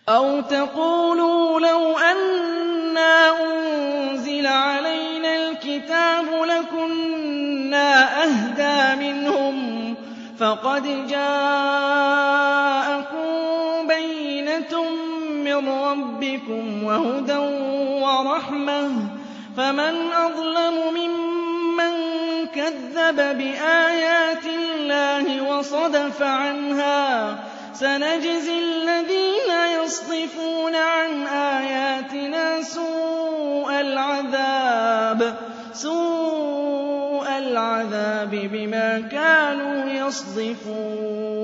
أَوْ تَقُولُوا لَوْ أَنَّا أُنزِلَ عَلَيْنَا الْكِتَابُ لَكُنَّا أَهْدَىٰ مِنْهُمْ ۚ فَقَدْ جَاءَكُم بَيِّنَةٌ مِّن رَّبِّكُمْ وَهُدًى وَرَحْمَةٌ ۚ فَمَنْ أَظْلَمُ مِمَّن كَذَّبَ بِآيَاتِ اللَّهِ وَصَدَفَ عَنْهَا ۗ سَنَجْزِي الَّذِينَ يَصْدِفُونَ عَنْ آيَاتِنَا سُوءَ الْعَذَابِ بِمَا كَانُوا يَصْدِفُونَ